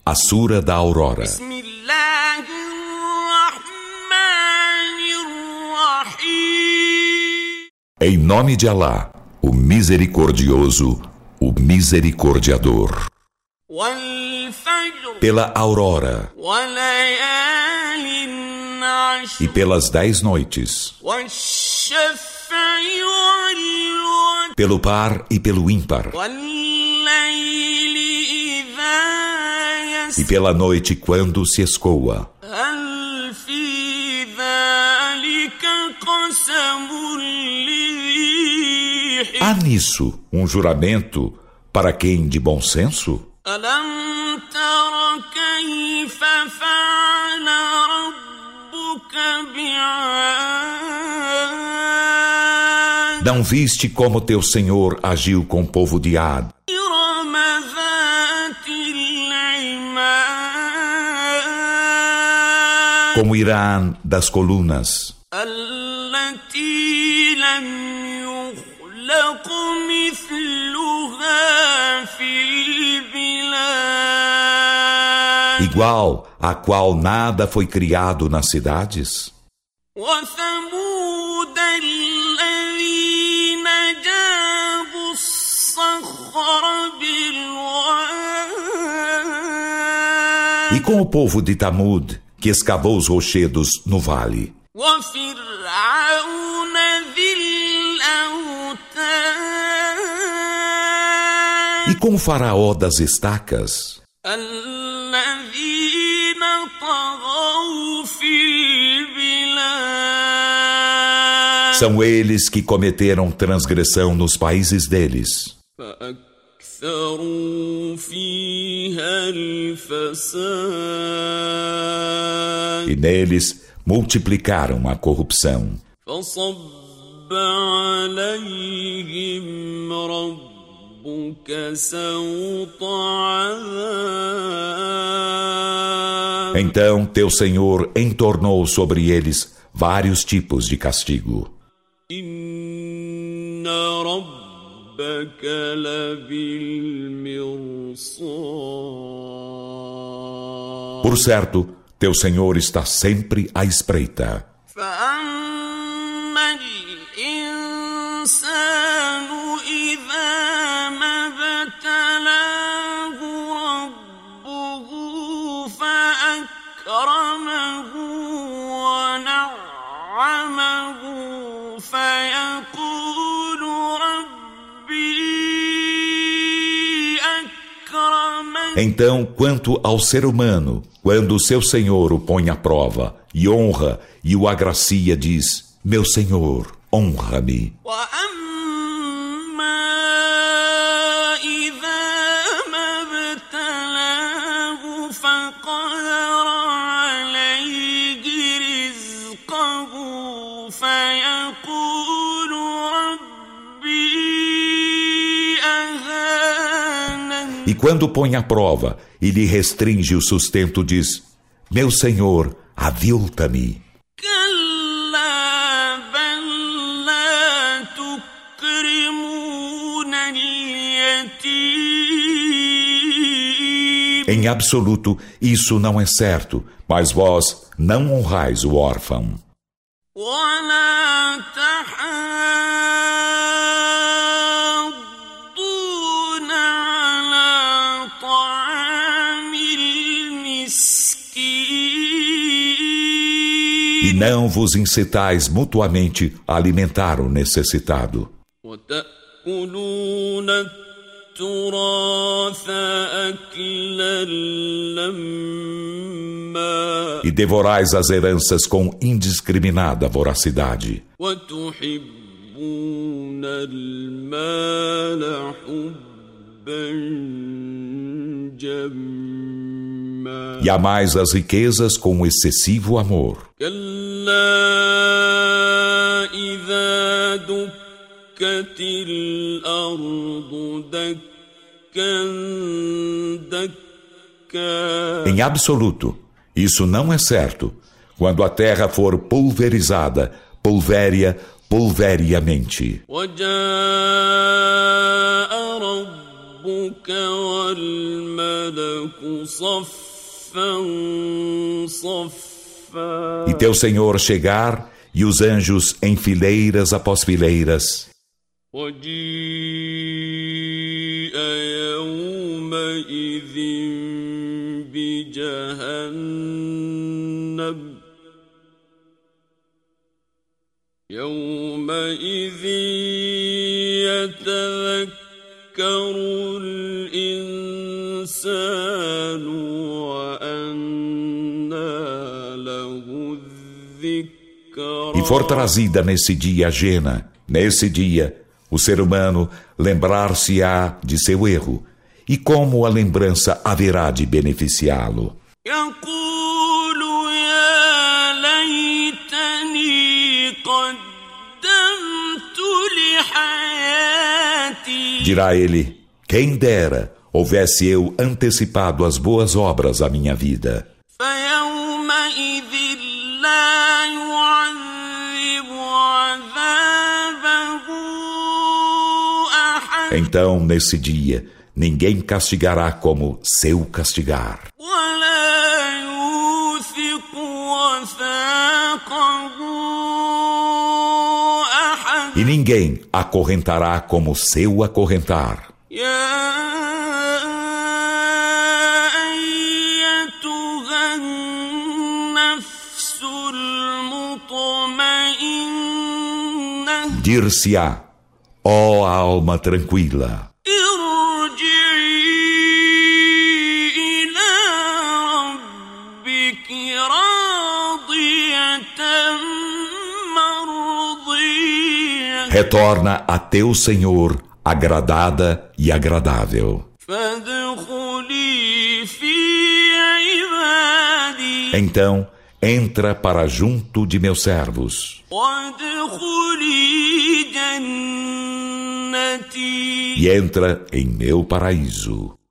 A Sura da Aurora. Em nome de Alá, o Misericordioso, o Misericordiador. Pela aurora e pelas 10 noites, pelo par e pelo ímpar, e pela noite quando se escoa. Há nisso um juramento para quem de bom senso? Não viste como teu Senhor agiu com o povo de Ad, como Irã das colunas, igual a qual nada foi criado nas cidades? E com o povo de Tamud, que escavou os rochedos no vale? E com o faraó das estacas? São eles que cometeram transgressão nos países deles. E neles multiplicaram a corrupção. Então teu Senhor entornou sobre eles vários tipos de castigo. Por certo, teu Senhor está sempre à espreita. Então, quanto ao ser humano, quando o seu Senhor o põe à prova, e honra e o agracia, diz: meu Senhor, honra-me. E quando põe à prova e lhe restringe o sustento, diz: meu Senhor, avilta-me. Em absoluto, isso não é certo, mas vós não honrais o órfão. E não vos incitais mutuamente a alimentar o necessitado. E devorais as heranças com indiscriminada voracidade. E amais as riquezas com excessivo amor. Em absoluto, isso não é certo. Quando a terra for pulverizada, pulveriamente. ربك والملك صفا صفا E teu Senhor chegar e os anjos em fileiras após fileiras. وجيء يومئذ بجهنم يومئذ يتذكر الإنسان وأنى له الذكرى. E for trazida nesse dia a Jena. Nesse dia, o ser humano lembrar-se-á de seu erro. E como a lembrança haverá de beneficiá-lo? يقول يا ليتني قدمت لحياتي. Dirá ele, quem dera houvesse eu antecipado as boas obras à minha vida. فيومئذ لا يعذب عذابه أحد. Então, nesse dia, ninguém castigará como seu castigar. ولا يوثق وثاقه أحد. E ninguém acorrentará como seu acorrentar. يا أيتها النفس المطمئنة. Dir-se-á, ó alma tranquila, ارجعي إلى ربك راضية مرضية. retorna a teu Senhor, agradada e agradável. فادخلي في عبادي. Então, entra para junto de meus servos وادخلي جنتي. e entra em meu paraíso.